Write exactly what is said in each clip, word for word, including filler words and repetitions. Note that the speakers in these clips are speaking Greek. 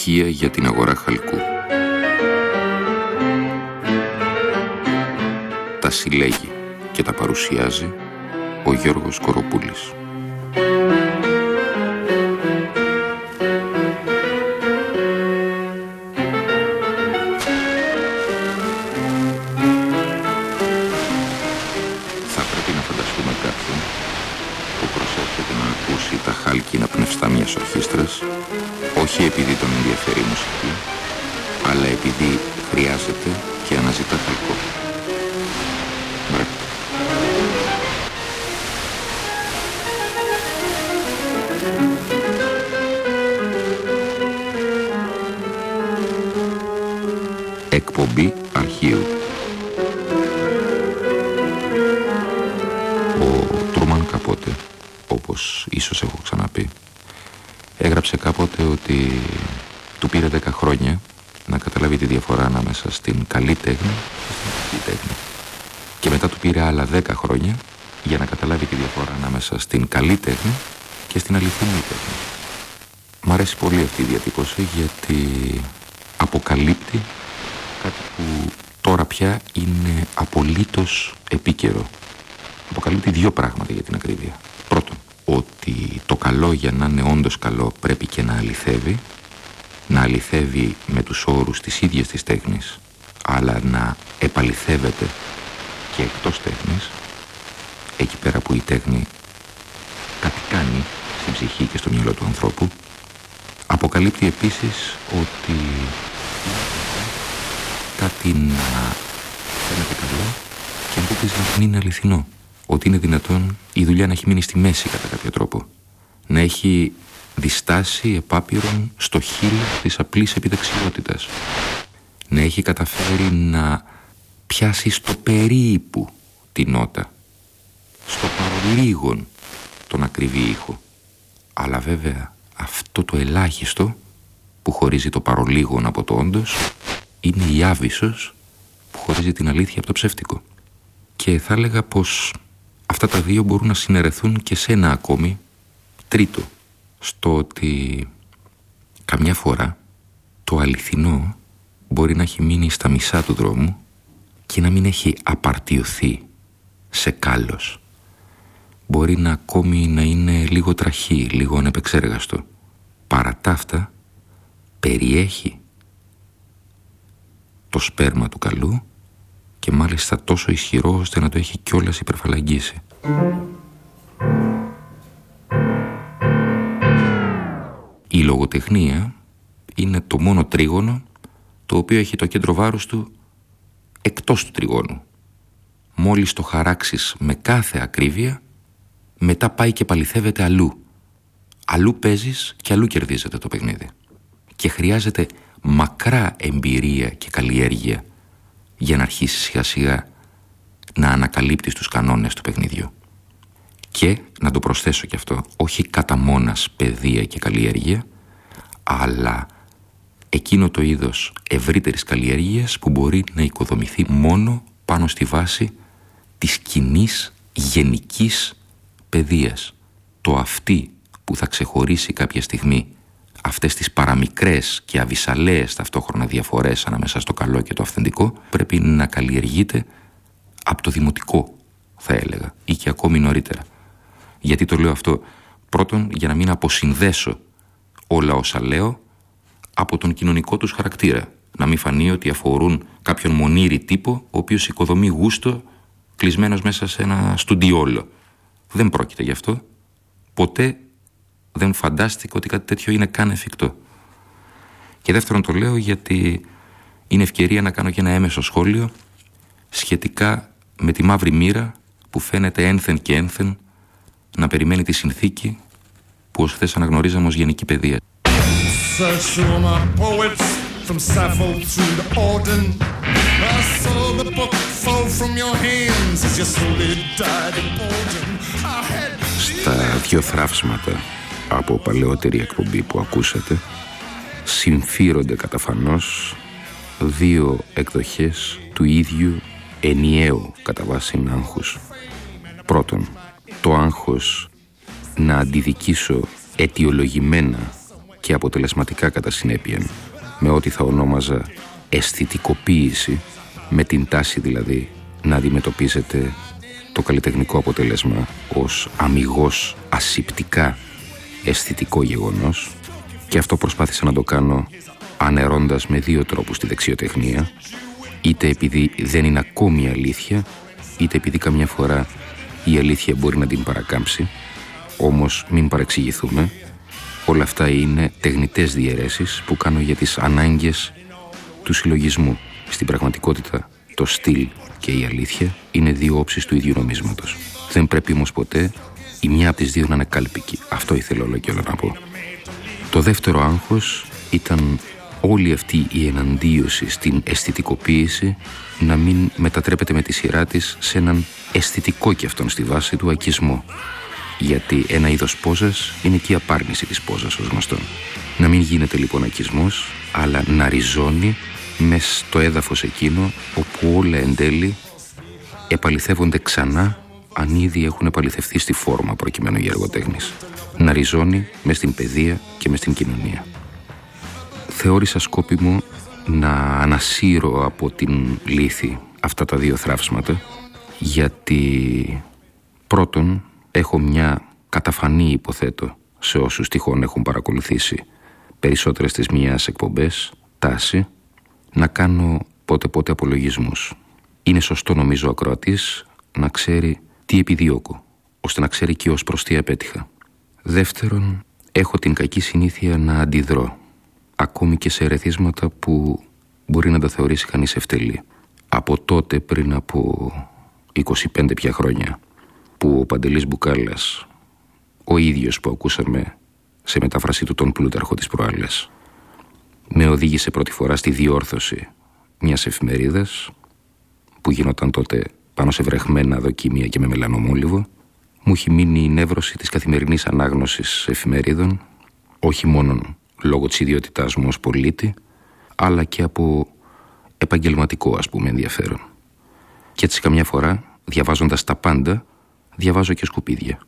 στοιχεία για την αγορά χαλκού. Τα συλλέγει και τα παρουσιάζει ο Γιώργος Κοροπούλης. Θα πρέπει να φανταστούμε κάποιον που προσέρχεται να ακούσει τα χάλκινα πνευστά μιας ορχήστρας, όχι επειδή τον ενδιαφέρει η μουσική, αλλά επειδή χρειάζεται και αναζητά χαλκό. Μπρε. Εκπομπή αρχείου. Ο Τρούμαν κάποτε, όπως ίσως έχω ξαναπεί, έγραψε κάποτε ότι του πήρε δέκα χρόνια να καταλάβει τη διαφορά ανάμεσα στην καλή τέχνη και στην κακή τέχνη. Και μετά του πήρε άλλα δέκα χρόνια για να καταλάβει τη διαφορά ανάμεσα στην καλή τέχνη και στην αληθινή τέχνη. Μ' αρέσει πολύ αυτή η διατύπωση γιατί αποκαλύπτει κάτι που τώρα πια είναι απολύτως επίκαιρο. Αποκαλύπτει δύο πράγματα για την ακρίβεια. Πρώτον, ότι το καλό για να είναι όντως καλό πρέπει και να αληθεύει, να αληθεύει με τους όρους της ίδιας της τέχνης, αλλά να επαληθεύεται και εκτός τέχνης, εκεί πέρα που η τέχνη κάτι κάνει στην ψυχή και στο μυαλό του ανθρώπου. Αποκαλύπτει επίσης ότι κάτι να φαίνεται καλό και αντίθεση να μην είναι αληθινό. Ότι είναι δυνατόν η δουλειά να έχει μείνει στη μέση κατά κάποιο τρόπο. Να έχει διστάσει επάπειρον στο χείλο της απλής επιδεξιότητας. Να έχει καταφέρει να πιάσει στο περίπου την νότα, στο παρολίγον τον ακριβή ήχο. Αλλά βέβαια αυτό το ελάχιστο που χωρίζει το παρολίγον από το όντως είναι η άβυσσος που χωρίζει την αλήθεια από το ψεύτικο. Και θα έλεγα πως αυτά τα δύο μπορούν να συνερεθούν και σε ένα ακόμη τρίτο, στο ότι καμιά φορά το αληθινό μπορεί να έχει μείνει στα μισά του δρόμου και να μην έχει απαρτιωθεί σε κάλος. Μπορεί να ακόμη να είναι λίγο τραχή, λίγο ανεπεξέργαστο. Παρά τα αυτά περιέχει το σπέρμα του καλού και μάλιστα τόσο ισχυρό ώστε να το έχει κιόλας υπερφαλαγγίσει. Η λογοτεχνία είναι το μόνο τρίγωνο το οποίο έχει το κέντρο βάρους του εκτός του τριγώνου. Μόλις το χαράξεις με κάθε ακρίβεια, μετά πάει και παληθεύεται αλλού. Αλλού παίζεις και αλλού κερδίζεται το παιχνίδι. Και χρειάζεται μακρά εμπειρία και καλλιέργεια για να αρχίσεις σιγά σιγά να ανακαλύπτεις τους κανόνες του παιχνιδιού. Και, να το προσθέσω κι αυτό, όχι κατά μόνας παιδεία και καλλιέργεια, αλλά εκείνο το είδος ευρύτερης καλλιέργειας που μπορεί να οικοδομηθεί μόνο πάνω στη βάση της κοινής γενικής παιδείας. Το αυτή που θα ξεχωρίσει κάποια στιγμή αυτές τις παραμικρές και αβυσαλαίες ταυτόχρονα διαφορές ανάμεσα στο καλό και το αυθεντικό πρέπει να καλλιεργείται από το δημοτικό, θα έλεγα, ή και ακόμη νωρίτερα. Γιατί το λέω αυτό? Πρώτον, για να μην αποσυνδέσω όλα όσα λέω από τον κοινωνικό τους χαρακτήρα. Να μην φανεί ότι αφορούν κάποιον μονήρη τύπο, ο οποίος οικοδομεί γούστο κλεισμένος μέσα σε ένα στουντιόλο. Δεν πρόκειται γι' αυτό. Ποτέ δεν φαντάστηκα ότι κάτι τέτοιο είναι καν εφικτό. Και δεύτερον το λέω γιατί είναι ευκαιρία να κάνω και ένα έμεσο σχόλιο σχετικά με τη μαύρη μοίρα που φαίνεται ένθεν και ένθεν να περιμένει τη συνθήκη που ως χθες αναγνωρίζαμε ως γενική παιδεία. Στα δύο θράψματα από παλαιότερη εκπομπή που ακούσατε συμφύρονται καταφανώς δύο εκδοχές του ίδιου ενιαίου κατά βάση άγχους. Πρώτον, το άγχος να αντιδικήσω αιτιολογημένα και αποτελεσματικά κατά συνέπεια με ό,τι θα ονόμαζα αισθητικοποίηση, με την τάση δηλαδή να αντιμετωπίζετε το καλλιτεχνικό αποτέλεσμα ως αμιγώς ασηπτικά αισθητικό γεγονός, και αυτό προσπάθησα να το κάνω ανερώντας με δύο τρόπους τη δεξιοτεχνία, είτε επειδή δεν είναι ακόμη αλήθεια, είτε επειδή καμιά φορά η αλήθεια μπορεί να την παρακάμψει. Όμως μην παρεξηγηθούμε, όλα αυτά είναι τεχνητές διαιρέσεις που κάνω για τις ανάγκες του συλλογισμού. Στην πραγματικότητα το στυλ και η αλήθεια είναι δύο όψεις του ίδιου νομίσματος. Δεν πρέπει όμως ποτέ η μια από τις δύο να είναι κάλπικη. Αυτό ήθελα όλο και όλα να πω. Το δεύτερο άγχος ήταν όλη αυτή η εναντίωση στην αισθητικοποίηση να μην μετατρέπεται με τη σειρά της σε έναν αισθητικό και αυτόν στη βάση του ακισμό. Γιατί ένα είδος πόζας είναι και η απάρνηση της πόζας ως γνωστόν. Να μην γίνεται λοιπόν ακισμός, αλλά να ριζώνει μες στο έδαφος εκείνο όπου όλα εν τέλει επαληθεύονται ξανά αν ήδη έχουν επαληθευτεί στη φόρμα προκειμένου για εργοτέχνης. Να ριζώνει μες στην παιδεία και μες στην κοινωνία. Θεώρησα σκόπιμο να ανασύρω από την λύθη αυτά τα δύο θραύσματα, γιατί πρώτον έχω μια καταφανή, υποθέτω, σε όσους τυχόν έχουν παρακολουθήσει περισσότερες της μιας εκπομπές, τάση να κάνω πότε πότε απολογισμούς. Είναι σωστό νομίζω ο ακροατής να ξέρει τι επιδιώκω, ώστε να ξέρει και ως προς τι απέτυχα. Δεύτερον, έχω την κακή συνήθεια να αντιδρώ, ακόμη και σε ερεθίσματα που μπορεί να τα θεωρήσει κανείς ευτελή. Από τότε, πριν από είκοσι πέντε πια χρόνια, που ο Παντελής Μπουκάλας, ο ίδιος που ακούσαμε σε μετάφραση του τον Πλούταρχο της προάλλες, με οδήγησε πρώτη φορά στη διόρθωση μιας εφημερίδας που γινόταν τότε πάνω σε βρεχμένα δοκίμια και με μελανομόλιβο, μου έχει μείνει η νεύρωση της καθημερινής ανάγνωσης εφημερίδων, όχι μόνο λόγω της ιδιότητάς μου ως πολίτη, αλλά και από επαγγελματικό, ας πούμε, ενδιαφέρον. Και έτσι καμιά φορά, διαβάζοντας τα πάντα, διαβάζω και σκουπίδια.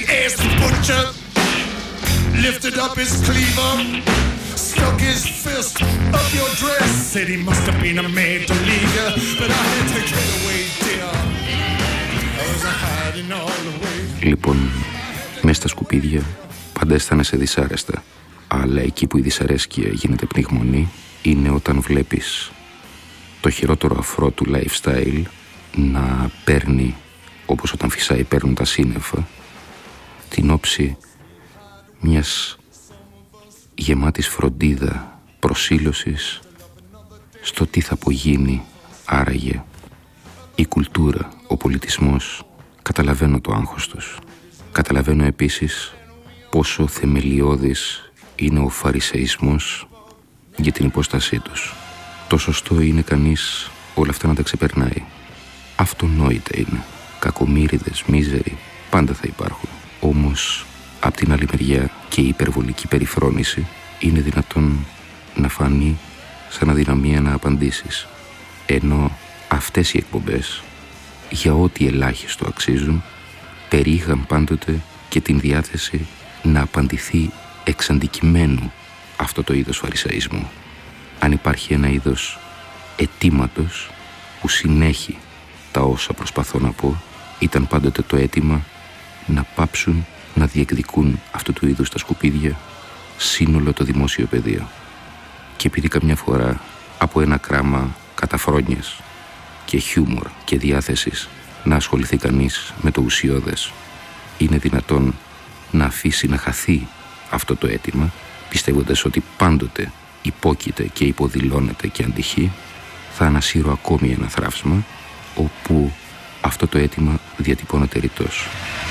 Λοιπόν, μέσα στα σκουπίδια πάντα αισθάνεσαι δυσάρεστα, αλλά εκεί που η δυσαρέσκεια γίνεται πνιγμονή είναι όταν βλέπεις το χειρότερο αφρό του lifestyle να παίρνει, όπως όταν φυσάει παίρνουν τα σύννεφα, την όψη μιας γεμάτης φροντίδα προσήλωσης στο τι θα απογίνει άραγε η κουλτούρα, ο πολιτισμός. Καταλαβαίνω το άγχος τους. Καταλαβαίνω επίσης πόσο θεμελιώδης είναι ο φαρισεϊσμός για την υπόστασή τους. Το σωστό είναι κανείς όλα αυτά να τα ξεπερνάει. Αυτονόητα είναι. Κακομοίριδες, μίζεροι, πάντα θα υπάρχουν. Όμως, απ' την άλλη μεριά και η υπερβολική περιφρόνηση είναι δυνατόν να φανεί σαν αδυναμία να απαντήσεις. Ενώ αυτές οι εκπομπές, για ό,τι ελάχιστο αξίζουν, περιείχαν πάντοτε και την διάθεση να απαντηθεί εξ αντικειμένου αυτό το είδος φαρισαΐσμου. Αν υπάρχει ένα είδος αιτήματος που συνέχει τα όσα προσπαθώ να πω, ήταν πάντοτε το αίτημα να πάψουν να διεκδικούν αυτού του είδους τα σκουπίδια σύνολο το δημόσιο πεδίο. Και επειδή καμιά φορά από ένα κράμα καταφρόνιας και χιούμορ και διάθεσης να ασχοληθεί κανείς με το ουσιώδες, είναι δυνατόν να αφήσει να χαθεί αυτό το αίτημα, πιστεύοντας ότι πάντοτε υπόκειται και υποδηλώνεται και αντυχεί, θα ανασύρω ακόμη ένα θράψμα όπου αυτό το αίτημα διατυπώνεται ρητός.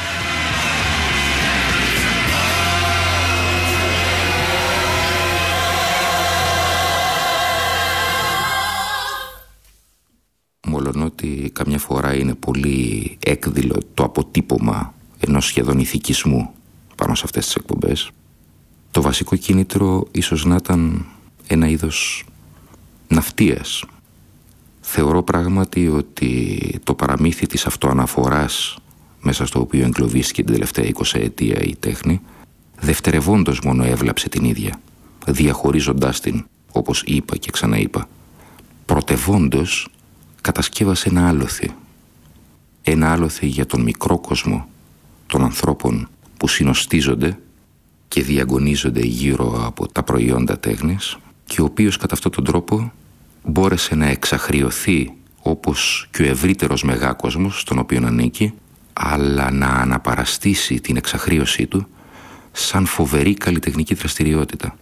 Μολονότι καμιά φορά είναι πολύ έκδηλο το αποτύπωμα ενός σχεδόν ηθικισμού πάνω σε αυτές τις εκπομπές, το βασικό κίνητρο ίσως να ήταν ένα είδος ναυτίας. Θεωρώ πράγματι ότι το παραμύθι της αυτοαναφοράς μέσα στο οποίο εγκλωβίστηκε την τελευταία εικοσαετία η τέχνη, δευτερευόντως μόνο έβλαψε την ίδια. διαχωρίζοντάς την, όπως είπα και ξαναείπα. Πρωτευόντως κατασκεύασε ένα άλοθη. Ένα άλοθη για τον μικρό κόσμο των ανθρώπων που συνοστίζονται και διαγωνίζονται γύρω από τα προϊόντα τέχνης και ο οποίος κατά αυτόν τον τρόπο μπόρεσε να εξαχριωθεί όπως και ο ευρύτερος μεγάκοσμος στον οποίο ανήκει, αλλά να αναπαραστήσει την εξαχρίωσή του σαν φοβερή καλλιτεχνική δραστηριότητα.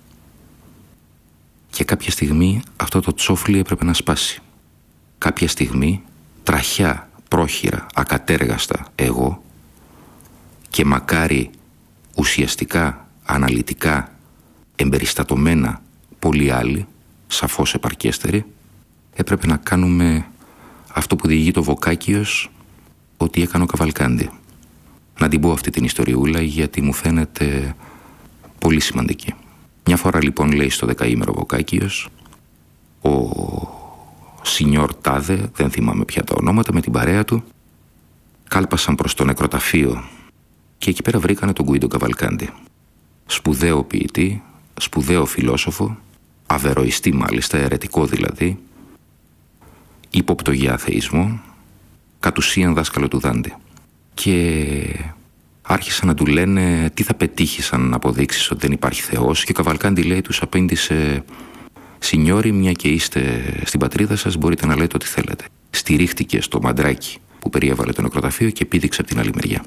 Και κάποια στιγμή αυτό το τσόφλι έπρεπε να σπάσει. Κάποια στιγμή τραχιά, πρόχειρα, ακατέργαστα εγώ και μακάρι ουσιαστικά, αναλυτικά, εμπεριστατωμένα πολλοί άλλοι, σαφώς επαρκέστεροι, έπρεπε να κάνουμε αυτό που διηγεί το Βοκάκιος ότι έκανε ο Καβαλκάντι. Να την πω αυτή την ιστοριούλα γιατί μου φαίνεται πολύ σημαντική. Μια φορά λοιπόν, λέει στο δεκαήμερο Βοκάκιος, ο Σινιόρ Τάδε, δεν θυμάμαι πια τα ονόματα, με την παρέα του κάλπασαν προς το νεκροταφείο και εκεί πέρα βρήκανε τον Γκουίντο Καβαλκάντι. Σπουδαίο ποιητή, σπουδαίο φιλόσοφο, αβεροϊστή μάλιστα, αιρετικό δηλαδή, ύποπτο για αθεϊσμό, κατ' ουσίαν δάσκαλο του Δάντε. Και άρχισαν να του λένε τι θα πετύχεις αν αποδείξεις ότι δεν υπάρχει Θεός, και ο Καβαλκάντι, λέει, τους απήντησε «Σινιόρι, μια και είστε στην πατρίδα σας, μπορείτε να λέτε ό,τι θέλετε». Στηρίχτηκε στο μαντράκι που περιέβαλε το νεκροταφείο και πήδηξε από την άλλη μεριά.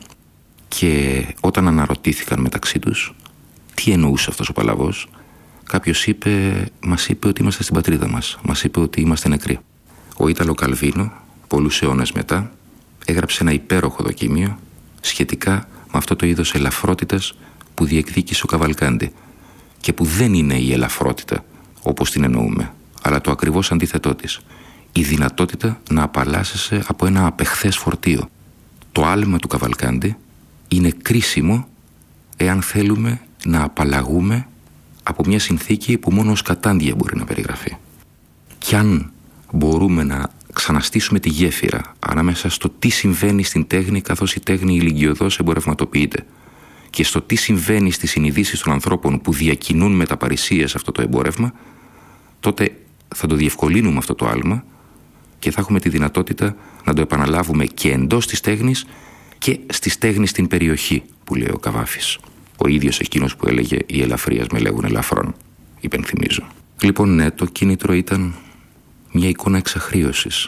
Και όταν αναρωτήθηκαν μεταξύ τους τι εννοούσε αυτός ο παλαβός, κάποιος είπε, μας είπε ότι είμαστε στην πατρίδα μας, μας είπε ότι είμαστε νεκροί. Ο Ίταλο Καλβίνο, πολλούς αιώνες μετά, έγραψε ένα υπέροχο δοκίμιο σχετικά με αυτό το είδος ελαφρότητας που διεκδίκησε ο Καβαλκάντι και που δεν είναι η ελαφρότητα όπως την εννοούμε, αλλά το ακριβώς αντίθετό της, η δυνατότητα να απαλλάσσεσαι από ένα απεχθές φορτίο. Το άλμα του Καβαλκάντι είναι κρίσιμο εάν θέλουμε να απαλλαγούμε από μια συνθήκη που μόνο ως κατάντια μπορεί να περιγραφεί. Κι αν μπορούμε να ξαναστήσουμε τη γέφυρα ανάμεσα στο τι συμβαίνει στην τέχνη καθώς η τέχνη ηλικιωδώς εμπορευματοποιείται και στο τι συμβαίνει στις συνειδήσεις των ανθρώπων που διακινούν με τα παρησίες αυτό το εμπόρευμα, τότε θα το διευκολύνουμε αυτό το άλμα και θα έχουμε τη δυνατότητα να το επαναλάβουμε και εντός της τέχνης και στις τέχνης στην περιοχή, που λέει ο Καβάφης. Ο ίδιος εκείνος που έλεγε «Οι ελαφρείας με λέγουν ελαφρών», υπενθυμίζω. Λοιπόν, ναι, το κίνητρο ήταν μια εικόνα εξαχρίωσης,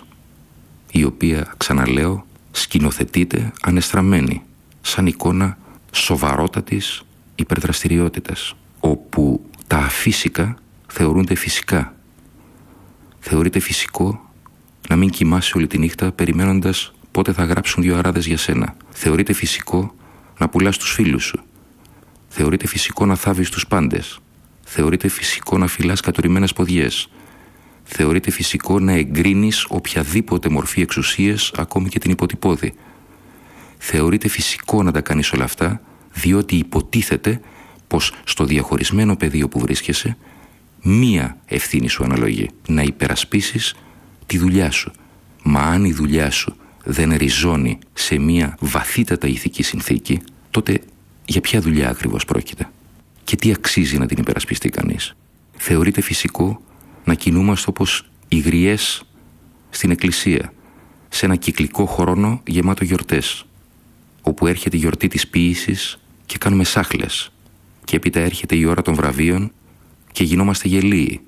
η οποία, ξαναλέω, σκηνοθετείται ανεστραμμένη, σαν εικόνα σοβαρότατης υπερδραστηριότητας, όπου τα αφύσικα θεωρούνται φυσικά. Θεωρείται φυσικό να μην κοιμάσαι όλη τη νύχτα περιμένοντας πότε θα γράψουν δύο αράδες για σένα. Θεωρείται φυσικό να πουλάς τους φίλους σου. Θεωρείται φυσικό να θάβεις τους πάντες. Θεωρείται φυσικό να φυλάς κατουρημένες ποδιές. Θεωρείται φυσικό να εγκρίνεις οποιαδήποτε μορφή εξουσίας, ακόμη και την υποτυπώδη. Θεωρείται φυσικό να τα κάνεις όλα αυτά, διότι υποτίθεται πως στο διαχωρισμένο πεδίο που βρίσκεσαι, μία ευθύνη σου αναλογεί, να υπερασπίσεις τη δουλειά σου. Μα αν η δουλειά σου δεν ριζώνει σε μία βαθύτατα ηθική συνθήκη, τότε για ποια δουλειά ακριβώς πρόκειται και τι αξίζει να την υπερασπιστεί κανείς. Θεωρείται φυσικό να κινούμαστε όπως οι γριές στην εκκλησία, σε ένα κυκλικό χρόνο γεμάτο γιορτές, όπου έρχεται η γιορτή της ποίησης και κάνουμε σάχλες, και έπειτα έρχεται η ώρα των βραβείων και γινόμαστε γελίοι,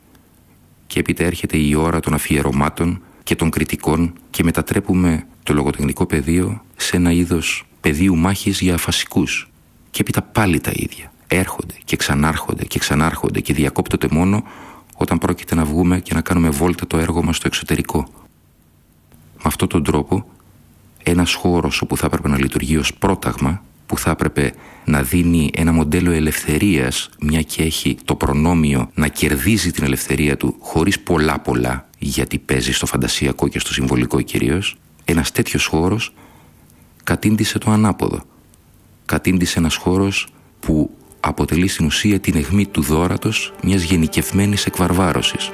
και έπειτα έρχεται η ώρα των αφιερωμάτων και των κριτικών και μετατρέπουμε το λογοτεχνικό πεδίο σε ένα είδος πεδίου μάχης για αφασικούς, και έπειτα πάλι τα ίδια. Έρχονται και ξανάρχονται και ξανάρχονται και διακόπτονται μόνο όταν πρόκειται να βγούμε και να κάνουμε βόλτα το έργο μας στο εξωτερικό. Με αυτόν τον τρόπο, ένας χώρος όπου θα έπρεπε να λειτουργεί ως πρόταγμα, που θα έπρεπε να δίνει ένα μοντέλο ελευθερίας, μια και έχει το προνόμιο να κερδίζει την ελευθερία του χωρίς πολλά πολλά, γιατί παίζει στο φαντασιακό και στο συμβολικό κυρίως, ένας τέτοιος χώρος κατήντησε το ανάποδο. Κατήντησε ένας χώρος που αποτελεί στην ουσία την αιχμή του δώρατος μιας γενικευμένης εκβαρβάρωσης.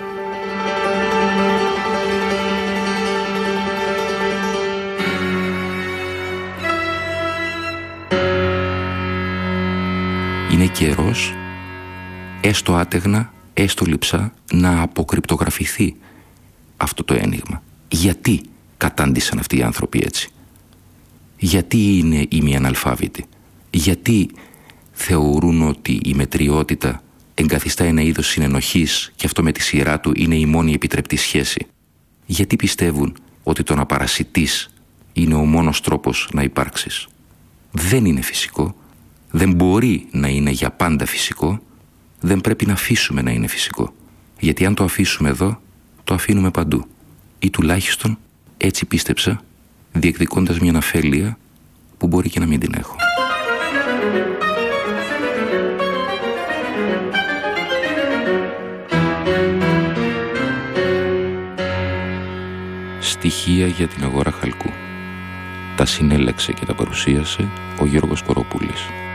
Είναι καιρός, έστω άτεγνα, έστω λειψά, να αποκρυπτογραφηθεί αυτό το ένιγμα. Γιατί κατάντησαν αυτοί οι άνθρωποι έτσι? Γιατί είναι ημιαναλφάβητοι? Γιατί θεωρούν ότι η μετριότητα εγκαθιστά ένα είδος συνενοχής και αυτό με τη σειρά του είναι η μόνη επιτρεπτή σχέση? Γιατί πιστεύουν ότι το να παρασιτείς είναι ο μόνος τρόπος να υπάρξεις? Δεν είναι φυσικό, δεν μπορεί να είναι για πάντα φυσικό, δεν πρέπει να αφήσουμε να είναι φυσικό. Γιατί αν το αφήσουμε εδώ, το αφήνουμε παντού. Ή τουλάχιστον έτσι πίστεψα, διεκδικώντας μια αφέλεια που μπορεί και να μην την έχω. Στοιχεία για την αγορά χαλκού. Τα συνέλεξε και τα παρουσίασε ο Γιώργος Κοροπούλης.